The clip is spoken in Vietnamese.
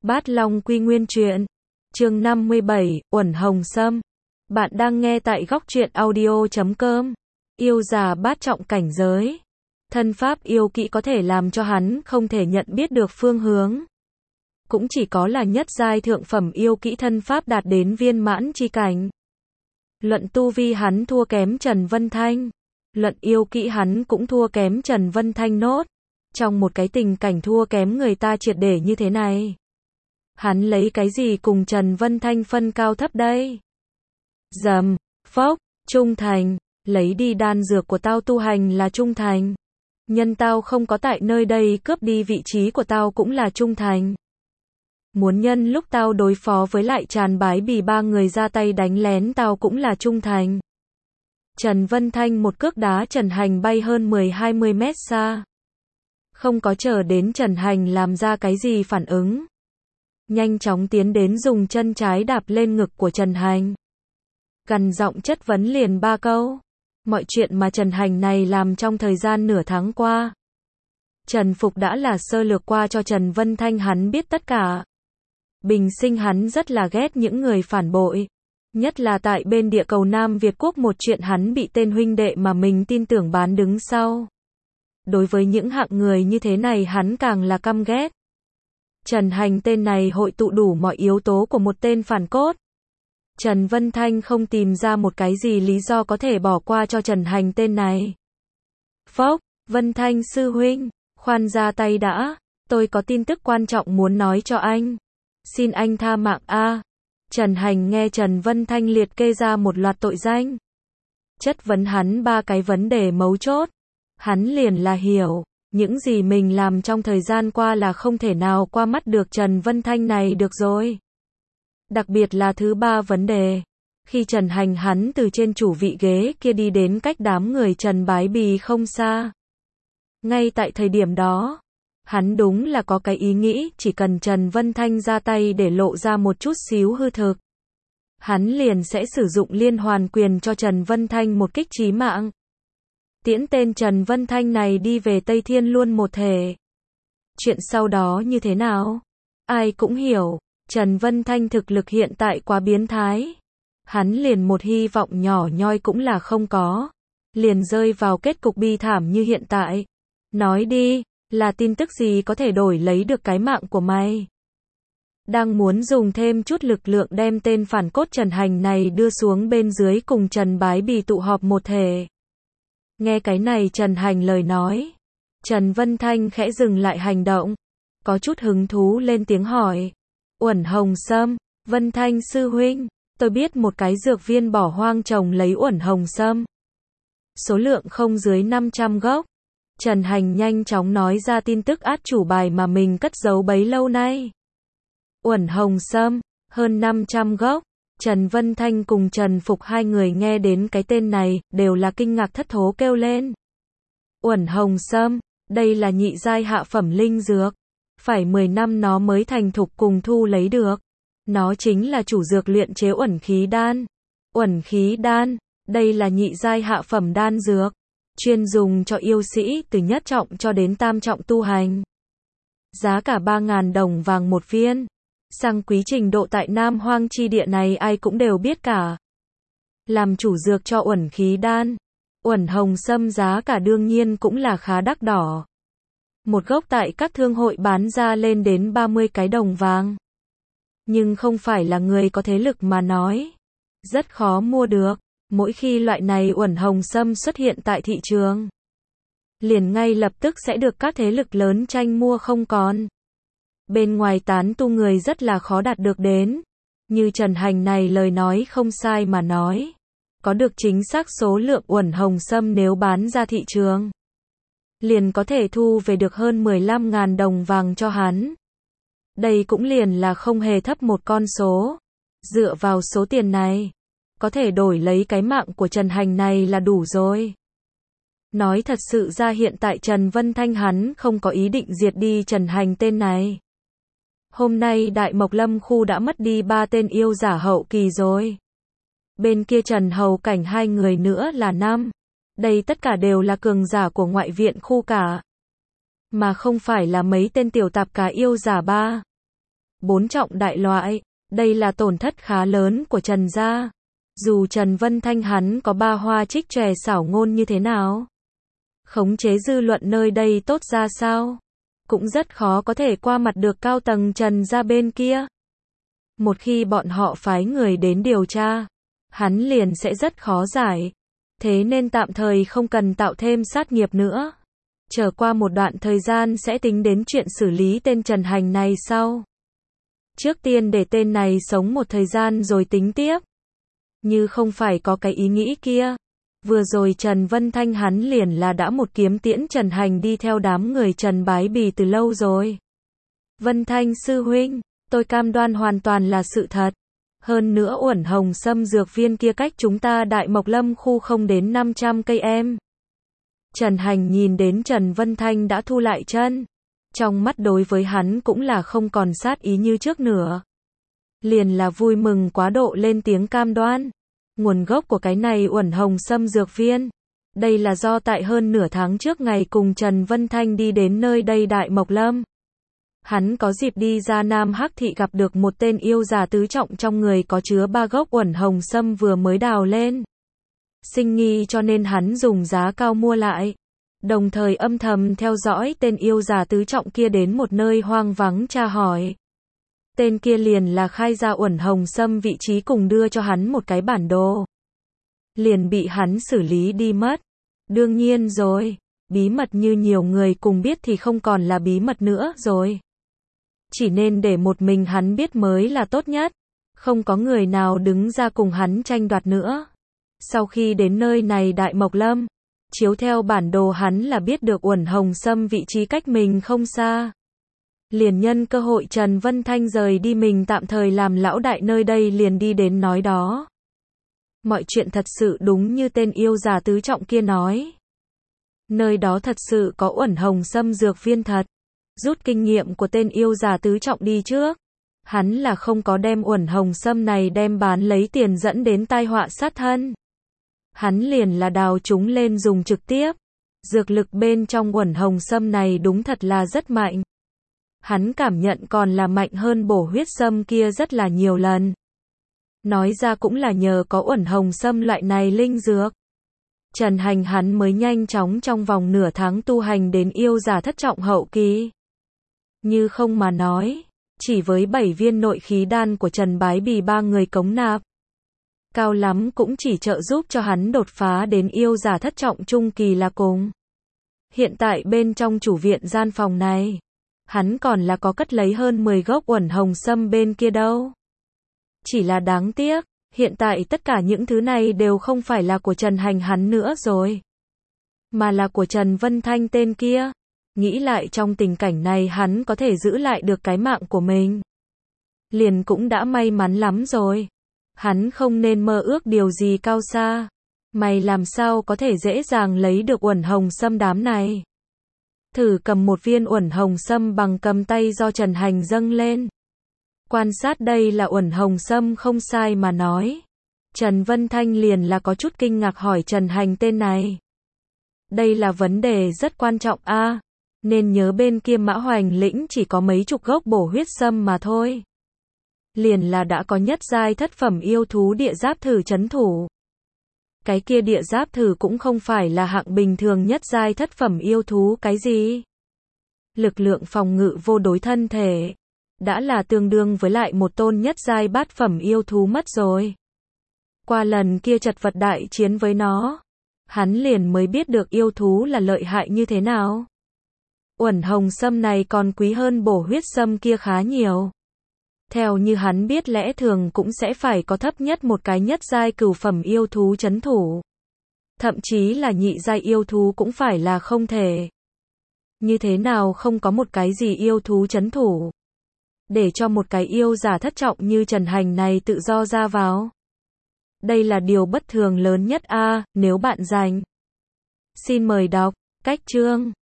Bát Long Quy Nguyên Truyện, chương 57, Uẩn Hồng Sâm. Bạn đang nghe tại góc truyện audio.com. Yêu già bát trọng cảnh giới. Thân pháp yêu kỹ có thể làm cho hắn không thể nhận biết được phương hướng. Cũng chỉ có là nhất giai thượng phẩm yêu kỹ thân pháp đạt đến viên mãn chi cảnh. Luận tu vi hắn thua kém Trần Vân Thanh. Luận yêu kỹ hắn cũng thua kém Trần Vân Thanh nốt. Trong một cái tình cảnh thua kém người ta triệt để như thế này, hắn lấy cái gì cùng Trần Vân Thanh phân cao thấp đây? Dầm, phốc, trung thành, lấy đi đan dược của tao tu hành là trung thành. Nhân tao không có tại nơi đây cướp đi vị trí của tao cũng là trung thành. Muốn nhân lúc tao đối phó với lại Tràn Bái Bì ba người ra tay đánh lén tao cũng là trung thành. Trần Vân Thanh một cước đá Trần Hành bay hơn 10-20 mét xa. Không có chờ đến Trần Hành làm ra cái gì phản ứng. Nhanh chóng tiến đến dùng chân trái đạp lên ngực của Trần Hành. Gằn giọng chất vấn liền 3 câu. Mọi chuyện mà Trần Hành này làm trong thời gian nửa tháng qua, Trần Phục đã là sơ lược qua cho Trần Vân Thanh hắn biết tất cả. Bình sinh hắn rất là ghét những người phản bội. Nhất là tại bên địa cầu Nam Việt Quốc một chuyện hắn bị tên huynh đệ mà mình tin tưởng bán đứng sau. Đối với những hạng người như thế này hắn càng là căm ghét. Trần Hành tên này hội tụ đủ mọi yếu tố của một tên phản cốt. Trần Vân Thanh không tìm ra một cái gì lý do có thể bỏ qua cho Trần Hành tên này. Phốc, Vân Thanh sư huynh, khoan ra tay đã, tôi có tin tức quan trọng muốn nói cho anh. Xin anh tha mạng a. Trần Hành nghe Trần Vân Thanh liệt kê ra một loạt tội danh. Chất vấn hắn 3 cái vấn đề mấu chốt. Hắn liền là hiểu, những gì mình làm trong thời gian qua là không thể nào qua mắt được Trần Vân Thanh này được rồi. Đặc biệt là thứ 3 vấn đề. Khi Trần Hành hắn từ trên chủ vị ghế kia đi đến cách đám người Trần Bái Bì không xa. Ngay tại thời điểm đó, hắn đúng là có cái ý nghĩ chỉ cần Trần Vân Thanh ra tay để lộ ra một chút xíu hư thực. Hắn liền sẽ sử dụng liên hoàn quyền cho Trần Vân Thanh một kích chí mạng. Tiễn tên Trần Vân Thanh này đi về Tây Thiên luôn một thể. Chuyện sau đó như thế nào? Ai cũng hiểu, Trần Vân Thanh thực lực hiện tại quá biến thái. Hắn liền một hy vọng nhỏ nhoi cũng là không có. Liền rơi vào kết cục bi thảm như hiện tại. Nói đi, là tin tức gì có thể đổi lấy được cái mạng của mày? Đang muốn dùng thêm chút lực lượng đem tên phản cốt Trần Hành này đưa xuống bên dưới cùng Trần Bái Bì tụ họp một thể. Nghe cái này Trần Hành lời nói, Trần Vân Thanh khẽ dừng lại hành động, có chút hứng thú lên tiếng hỏi. Uẩn Hồng Sâm, Vân Thanh sư huynh, tôi biết một cái dược viên bỏ hoang trồng lấy Uẩn Hồng Sâm. Số lượng không dưới 500 gốc. Trần Hành nhanh chóng nói ra tin tức át chủ bài mà mình cất giấu bấy lâu nay. Uẩn Hồng Sâm, hơn 500 gốc. Trần Vân Thanh cùng Trần Phục hai người nghe đến cái tên này, đều là kinh ngạc thất thố kêu lên. Uẩn Hồng Sâm, đây là nhị giai hạ phẩm linh dược. Phải 10 năm nó mới thành thục cùng thu lấy được. Nó chính là chủ dược luyện chế uẩn khí đan. Uẩn khí đan, đây là nhị giai hạ phẩm đan dược. Chuyên dùng cho yêu sĩ từ nhất trọng cho đến tam trọng tu hành. Giá cả 3.000 đồng vàng một viên. Sang quý trình độ tại Nam Hoang chi địa này ai cũng đều biết cả. Làm chủ dược cho uẩn khí đan, Uẩn Hồng Sâm giá cả đương nhiên cũng là khá đắt đỏ. Một gốc tại các thương hội bán ra lên đến 30 cái đồng vàng. Nhưng không phải là người có thế lực mà nói. Rất khó mua được. Mỗi khi loại này Uẩn Hồng Sâm xuất hiện tại thị trường, liền ngay lập tức sẽ được các thế lực lớn tranh mua không còn. Bên ngoài tán tu người rất là khó đạt được đến. Như Trần Hành này lời nói không sai mà nói. Có được chính xác số lượng Uẩn Hồng Sâm nếu bán ra thị trường, liền có thể thu về được hơn 15.000 đồng vàng cho hắn. Đây cũng liền là không hề thấp một con số. Dựa vào số tiền này, có thể đổi lấy cái mạng của Trần Hành này là đủ rồi. Nói thật sự ra hiện tại Trần Vân Thanh hắn không có ý định diệt đi Trần Hành tên này. Hôm nay Đại Mộc Lâm khu đã mất đi 3 tên yêu giả hậu kỳ rồi. Bên kia Trần Hầu Cảnh 2 người nữa là 5. Đây tất cả đều là cường giả của ngoại viện khu cả. Mà không phải là mấy tên tiểu tạp cá yêu giả 3. 4 trọng đại loại. Đây là tổn thất khá lớn của Trần gia. Dù Trần Vân Thanh hắn có ba hoa trích tròe xảo ngôn như thế nào, khống chế dư luận nơi đây tốt ra sao, cũng rất khó có thể qua mặt được cao tầng Trần gia bên kia. Một khi bọn họ phái người đến điều tra, hắn liền sẽ rất khó giải. Thế nên tạm thời không cần tạo thêm sát nghiệp nữa. Chờ qua một đoạn thời gian sẽ tính đến chuyện xử lý tên Trần Hành này sau. Trước tiên để tên này sống một thời gian rồi tính tiếp. Như không phải có cái ý nghĩ kia. Vừa rồi Trần Vân Thanh hắn liền là đã một kiếm tiễn Trần Hành đi theo đám người Trần Bái Bì từ lâu rồi. Vân Thanh sư huynh, tôi cam đoan hoàn toàn là sự thật. Hơn nữa Uẩn Hồng Sâm dược viên kia cách chúng ta Đại Mộc Lâm khu không đến 500 cây em. Trần Hành nhìn đến Trần Vân Thanh đã thu lại chân. Trong mắt đối với hắn cũng là không còn sát ý như trước nữa. Liền là vui mừng quá độ lên tiếng cam đoan. Nguồn gốc của cái này Uẩn Hồng Sâm dược viên. Đây là do tại hơn nửa tháng trước ngày cùng Trần Vân Thanh đi đến nơi đây Đại Mộc Lâm. Hắn có dịp đi ra Nam Hắc Thị gặp được một tên yêu già tứ trọng trong người có chứa 3 gốc Uẩn Hồng Sâm vừa mới đào lên. Sinh nghi cho nên hắn dùng giá cao mua lại. Đồng thời âm thầm theo dõi tên yêu già tứ trọng kia đến một nơi hoang vắng tra hỏi. Tên kia liền là khai ra Uẩn Hồng Sâm vị trí cùng đưa cho hắn một cái bản đồ. Liền bị hắn xử lý đi mất. Đương nhiên rồi, bí mật như nhiều người cùng biết thì không còn là bí mật nữa rồi. Chỉ nên để một mình hắn biết mới là tốt nhất. Không có người nào đứng ra cùng hắn tranh đoạt nữa. Sau khi đến nơi này Đại Mộc Lâm, chiếu theo bản đồ hắn là biết được Uẩn Hồng Sâm vị trí cách mình không xa. Liền nhân cơ hội Trần Vân Thanh rời đi mình tạm thời làm lão đại nơi đây liền đi đến nói đó. Mọi chuyện thật sự đúng như tên yêu già tứ trọng kia nói. Nơi đó thật sự có Uẩn Hồng Sâm dược viên thật. Rút kinh nghiệm của tên yêu già tứ trọng đi trước. Hắn là không có đem Uẩn Hồng Sâm này đem bán lấy tiền dẫn đến tai họa sát thân. Hắn liền là đào chúng lên dùng trực tiếp. Dược lực bên trong Uẩn Hồng Sâm này đúng thật là rất mạnh. Hắn cảm nhận còn là mạnh hơn bổ huyết sâm kia rất là nhiều lần. Nói ra cũng là nhờ có Uẩn Hồng Sâm loại này linh dược. Trần Hành hắn mới nhanh chóng trong vòng nửa tháng tu hành đến yêu giả thất trọng hậu kỳ. Như không mà nói, chỉ với 7 viên nội khí đan của Trần Bái Bì 3 người cống nạp. Cao lắm cũng chỉ trợ giúp cho hắn đột phá đến yêu giả thất trọng trung kỳ là cùng. Hiện tại bên trong chủ viện gian phòng này, hắn còn là có cất lấy hơn 10 gốc Uẩn Hồng Sâm bên kia đâu. Chỉ là đáng tiếc, hiện tại tất cả những thứ này đều không phải là của Trần Hành hắn nữa rồi. Mà là của Trần Vân Thanh tên kia. Nghĩ lại trong tình cảnh này hắn có thể giữ lại được cái mạng của mình. Liền cũng đã may mắn lắm rồi. Hắn không nên mơ ước điều gì cao xa. Mày làm sao có thể dễ dàng lấy được Uẩn Hồng Sâm đám này. Thử cầm một viên Uẩn Hồng Sâm bằng cầm tay do Trần Hành dâng lên. Quan sát đây là Uẩn Hồng Sâm không sai mà nói. Trần Vân Thanh liền là có chút kinh ngạc hỏi Trần Hành tên này. Đây là vấn đề rất quan trọng a. Nên nhớ bên kia Mã Hoành lĩnh chỉ có mấy chục gốc bổ huyết sâm mà thôi. Liền là đã có nhất giai thất phẩm yêu thú địa giáp thử trấn thủ. Cái kia địa giáp thử cũng không phải là hạng bình thường nhất giai thất phẩm yêu thú cái gì. Lực lượng phòng ngự vô đối thân thể. Đã là tương đương với lại một tôn nhất giai bát phẩm yêu thú mất rồi. Qua lần kia chật vật đại chiến với nó, hắn liền mới biết được yêu thú là lợi hại như thế nào. Uẩn Hồng Sâm này còn quý hơn bổ huyết sâm kia khá nhiều. Theo như hắn biết lẽ thường cũng sẽ phải có thấp nhất một cái nhất giai cửu phẩm yêu thú trấn thủ. Thậm chí là nhị giai yêu thú cũng phải là không thể. Như thế nào không có một cái gì yêu thú trấn thủ. Để cho một cái yêu giả thất trọng như Trần Hành này tự do ra vào. Đây là điều bất thường lớn nhất a, nếu bạn rành. Xin mời đọc, cách chương.